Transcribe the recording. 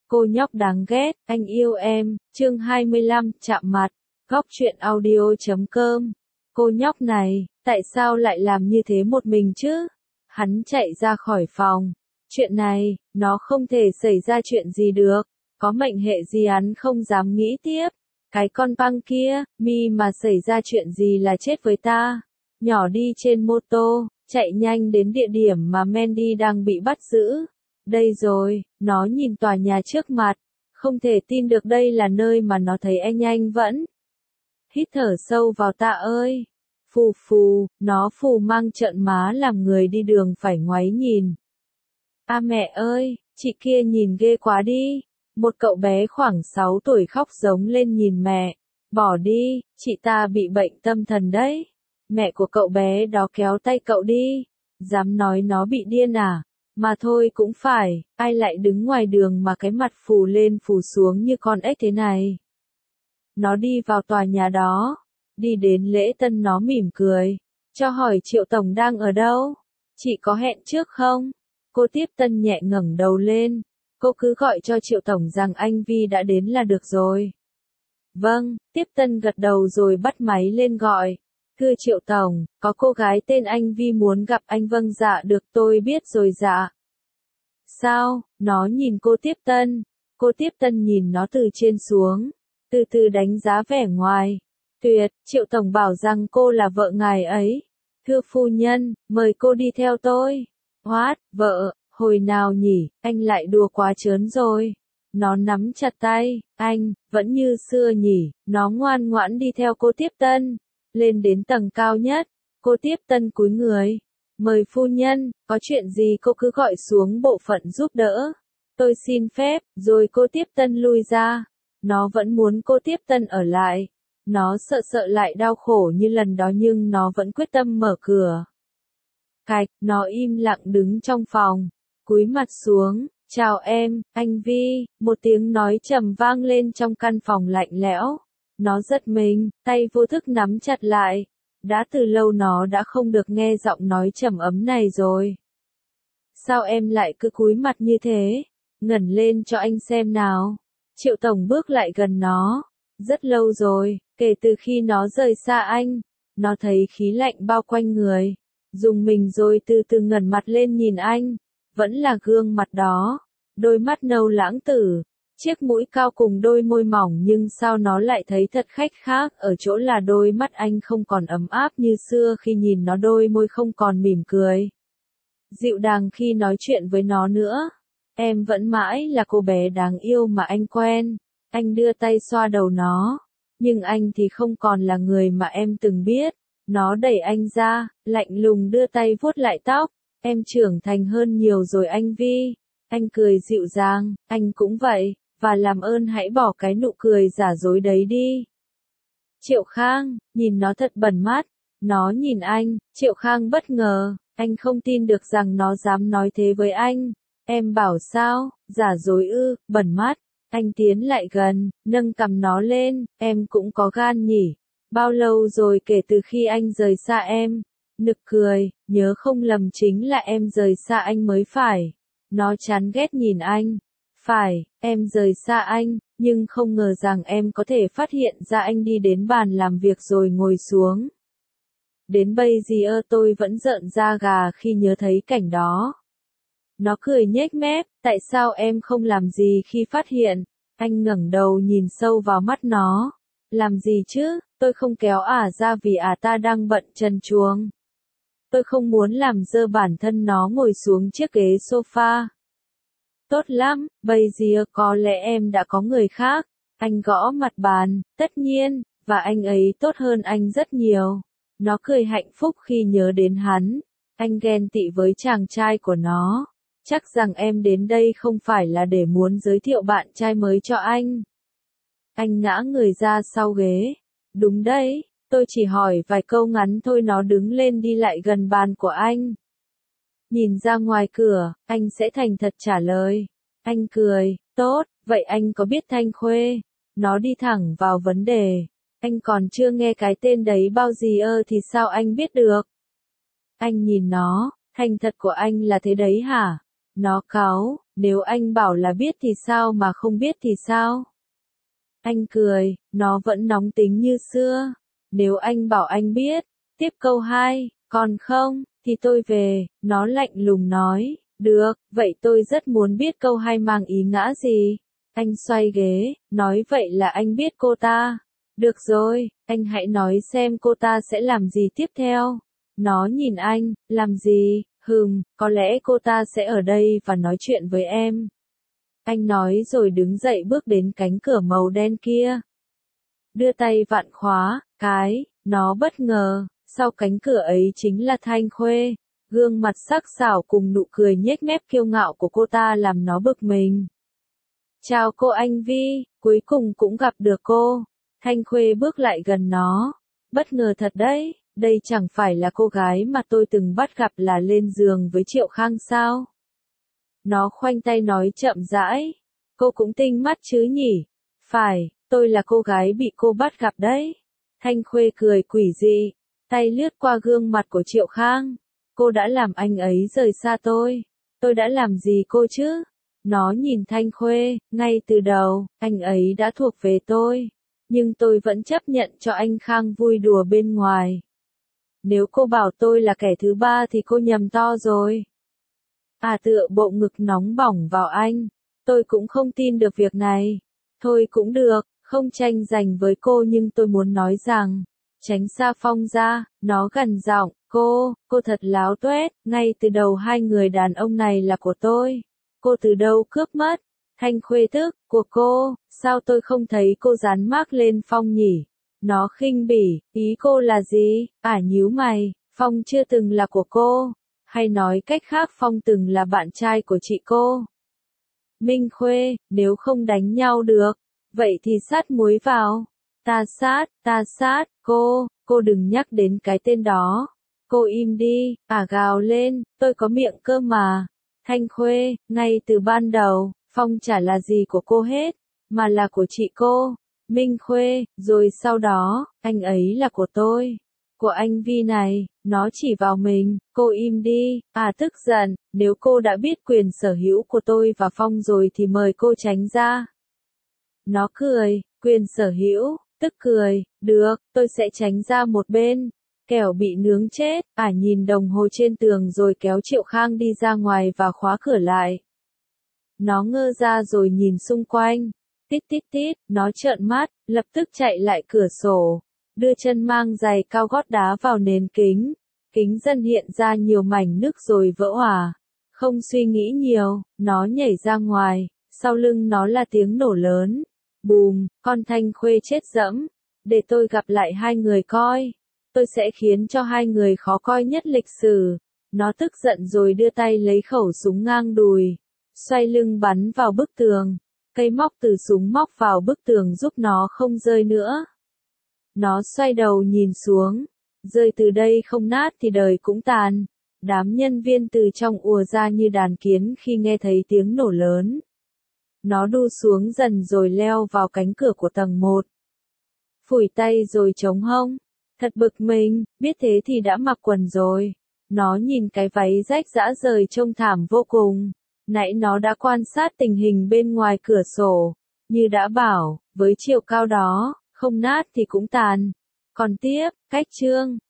Cô nhóc đáng ghét, anh yêu em, chương 25, chạm mặt, góc truyện audio.com. Cô nhóc này, tại sao lại làm như thế một mình chứ? Hắn chạy ra khỏi phòng. Chuyện này, nó không thể xảy ra chuyện gì được. Có mệnh hệ gì hắn không dám nghĩ tiếp. Cái con băng kia, mi mà xảy ra chuyện gì là chết với ta. Nhỏ đi trên mô tô, chạy nhanh đến địa điểm mà Mandy đang bị bắt giữ. Đây rồi, nó nhìn tòa nhà trước mặt. Không thể tin được đây là nơi mà nó thấy anh vẫn. Hít thở sâu vào ta ơi. Phù phù, nó phù mang trợn má làm người đi đường phải ngoáy nhìn. À mẹ ơi, chị kia nhìn ghê quá đi. Một cậu bé khoảng 6 tuổi khóc giống lên nhìn mẹ. Bỏ đi, chị ta bị bệnh tâm thần đấy. Mẹ của cậu bé đó kéo tay cậu đi. Dám nói nó bị điên à? Mà thôi cũng phải, ai lại đứng ngoài đường mà cái mặt phù lên phù xuống như con ếch thế này. Nó đi vào tòa nhà đó. Đi đến lễ tân nó mỉm cười. Cho hỏi Triệu Tổng đang ở đâu? Chị có hẹn trước không? Cô tiếp tân nhẹ ngẩng đầu lên. Cô cứ gọi cho Triệu Tổng rằng anh Vi đã đến là được rồi. Vâng, tiếp tân gật đầu rồi bắt máy lên gọi. Thưa Triệu Tổng, có cô gái tên anh Vi muốn gặp anh. Vâng dạ được tôi biết rồi dạ. Sao? Nó nhìn cô tiếp tân. Cô tiếp tân nhìn nó từ trên xuống. Từ từ đánh giá vẻ ngoài. Tuyệt, Triệu Tổng bảo rằng cô là vợ ngài ấy. Thưa phu nhân, mời cô đi theo tôi. What, vợ, hồi nào nhỉ, anh lại đùa quá trớn rồi. Nó nắm chặt tay, anh, vẫn như xưa nhỉ, nó ngoan ngoãn đi theo cô tiếp tân. Lên đến tầng cao nhất, cô tiếp tân cúi người. Mời phu nhân, có chuyện gì cô cứ gọi xuống bộ phận giúp đỡ. Tôi xin phép, rồi cô tiếp tân lui ra. Nó vẫn muốn cô tiếp tân ở lại. Nó sợ lại đau khổ như lần đó nhưng nó vẫn quyết tâm mở cửa. Cạch, nó im lặng đứng trong phòng. Cúi mặt xuống, chào em, anh Vi, một tiếng nói trầm vang lên trong căn phòng lạnh lẽo. Nó giật mình, tay vô thức nắm chặt lại. Đã từ lâu nó đã không được nghe giọng nói trầm ấm này rồi. Sao em lại cứ cúi mặt như thế? Ngẩng lên cho anh xem nào. Triệu Tổng bước lại gần nó. Rất lâu rồi, kể từ khi nó rời xa anh. Nó thấy khí lạnh bao quanh người. Dùng mình rồi từ từ ngẩng mặt lên nhìn anh. Vẫn là gương mặt đó. Đôi mắt nâu lãng tử. Chiếc mũi cao cùng đôi môi mỏng nhưng sao nó lại thấy thật khách khác ở chỗ là đôi mắt anh không còn ấm áp như xưa khi nhìn nó, đôi môi không còn mỉm cười. Dịu dàng khi nói chuyện với nó nữa. Em vẫn mãi là cô bé đáng yêu mà anh quen. Anh đưa tay xoa đầu nó. Nhưng anh thì không còn là người mà em từng biết. Nó đẩy anh ra, lạnh lùng đưa tay vuốt lại tóc. Em trưởng thành hơn nhiều rồi anh Vi. Anh cười dịu dàng, anh cũng vậy. Và làm ơn hãy bỏ cái nụ cười giả dối đấy đi. Triệu Khang, nhìn nó thật bẩn mắt. Nó nhìn anh, Triệu Khang bất ngờ. Anh không tin được rằng nó dám nói thế với anh. Em bảo sao, giả dối ư, bẩn mắt. Anh tiến lại gần, nâng cằm nó lên, em cũng có gan nhỉ. Bao lâu rồi kể từ khi anh rời xa em? Nực cười, nhớ không lầm chính là em rời xa anh mới phải. Nó chán ghét nhìn anh. Phải, em rời xa anh, nhưng không ngờ rằng em có thể phát hiện ra anh đi đến bàn làm việc rồi ngồi xuống. Đến bây giờ tôi vẫn rợn da gà khi nhớ thấy cảnh đó. Nó cười nhếch mép, tại sao em không làm gì khi phát hiện? Anh ngẩng đầu nhìn sâu vào mắt nó. Làm gì chứ, tôi không kéo ra vì ta đang bận trần truồng. Tôi không muốn làm dơ bản thân. Nó ngồi xuống chiếc ghế sofa. Tốt lắm, bây giờ có lẽ em đã có người khác. Anh gõ mặt bàn, tất nhiên, và anh ấy tốt hơn anh rất nhiều. Nó cười hạnh phúc khi nhớ đến hắn. Anh ghen tị với chàng trai của nó. Chắc rằng em đến đây không phải là để muốn giới thiệu bạn trai mới cho anh. Anh ngã người ra sau ghế. Đúng đấy, tôi chỉ hỏi vài câu ngắn thôi. Nó đứng lên đi lại gần bàn của anh. Nhìn ra ngoài cửa, anh sẽ thành thật trả lời. Anh cười, tốt, vậy anh có biết Thanh Khuê? Nó đi thẳng vào vấn đề. Anh còn chưa nghe cái tên đấy bao giờ thì sao anh biết được? Anh nhìn nó, thành thật của anh là thế đấy hả? Nó cáu, nếu anh bảo là biết thì sao mà không biết thì sao? Anh cười, nó vẫn nóng tính như xưa. Nếu anh bảo anh biết, tiếp câu 2, còn không, thì tôi về, nó lạnh lùng nói, được, vậy tôi rất muốn biết câu 2 mang ý ngã gì. Anh xoay ghế, nói vậy là anh biết cô ta. Được rồi, anh hãy nói xem cô ta sẽ làm gì tiếp theo. Nó nhìn anh, làm gì, có lẽ cô ta sẽ ở đây và nói chuyện với em. Anh nói rồi đứng dậy bước đến cánh cửa màu đen kia. Đưa tay vặn khóa, nó bất ngờ, sau cánh cửa ấy chính là Thanh Khuê. Gương mặt sắc sảo cùng nụ cười nhếch mép kiêu ngạo của cô ta làm nó bực mình. Chào cô Anh Vi, cuối cùng cũng gặp được cô. Thanh Khuê bước lại gần nó. Bất ngờ thật đấy, đây chẳng phải là cô gái mà tôi từng bắt gặp là lên giường với Triệu Khang sao? Nó khoanh tay nói chậm rãi. Cô cũng tinh mắt chứ nhỉ? Phải, tôi là cô gái bị cô bắt gặp đấy. Thanh Khuê cười quỷ dị, tay lướt qua gương mặt của Triệu Khang. Cô đã làm anh ấy rời xa tôi. Tôi đã làm gì cô chứ? Nó nhìn Thanh Khuê, ngay từ đầu, anh ấy đã thuộc về tôi. Nhưng tôi vẫn chấp nhận cho anh Khang vui đùa bên ngoài. Nếu cô bảo tôi là kẻ thứ ba thì cô nhầm to rồi. Tựa bộ ngực nóng bỏng vào anh. Tôi cũng không tin được việc này. Thôi cũng được, không tranh giành với cô nhưng tôi muốn nói rằng, tránh xa Phong ra, nó gằn giọng, cô thật láo tuét, ngay từ đầu hai người đàn ông này là của tôi. Cô từ đâu cướp mất? Thanh Khuê tức, của cô, sao tôi không thấy cô dán mác lên Phong nhỉ? Nó khinh bỉ, ý cô là gì? Nhíu mày, Phong chưa từng là của cô. Hay nói cách khác Phong từng là bạn trai của chị cô. Minh Khuê, nếu không đánh nhau được, vậy thì sát muối vào. Ta sát, cô đừng nhắc đến cái tên đó. Cô im đi, gào lên, tôi có miệng cơ mà. Thanh Khuê, ngay từ ban đầu, Phong chả là gì của cô hết, mà là của chị cô. Minh Khuê, rồi sau đó, anh ấy là của tôi. Của anh Vi này, nó chỉ vào mình, cô im đi, tức giận, nếu cô đã biết quyền sở hữu của tôi và Phong rồi thì mời cô tránh ra. Nó cười, quyền sở hữu, tức cười, được, tôi sẽ tránh ra một bên, kẻo bị nướng chết, nhìn đồng hồ trên tường rồi kéo Triệu Khang đi ra ngoài và khóa cửa lại. Nó ngơ ra rồi nhìn xung quanh, tít tít tít, nó trợn mắt, lập tức chạy lại cửa sổ. Đưa chân mang giày cao gót đá vào nền kính. Kính dần hiện ra nhiều mảnh nứt rồi vỡ òa. Không suy nghĩ nhiều, nó nhảy ra ngoài, sau lưng nó là tiếng nổ lớn. Bùm, con Thanh Khuê chết dẫm. Để tôi gặp lại hai người coi. Tôi sẽ khiến cho hai người khó coi nhất lịch sử. Nó tức giận rồi đưa tay lấy khẩu súng ngang đùi. Xoay lưng bắn vào bức tường. Cây móc từ súng móc vào bức tường giúp nó không rơi nữa. Nó xoay đầu nhìn xuống, rơi từ đây không nát thì đời cũng tàn. Đám nhân viên từ trong ùa ra như đàn kiến khi nghe thấy tiếng nổ lớn. Nó đu xuống dần rồi leo vào cánh cửa của tầng 1. Phủi tay rồi chống hông. Thật bực mình, biết thế thì đã mặc quần rồi. Nó nhìn cái váy rách rã rời trông thảm vô cùng. Nãy nó đã quan sát tình hình bên ngoài cửa sổ. Như đã bảo, với chiều cao đó, không nát thì cũng tàn. Còn tiếp, cách chương.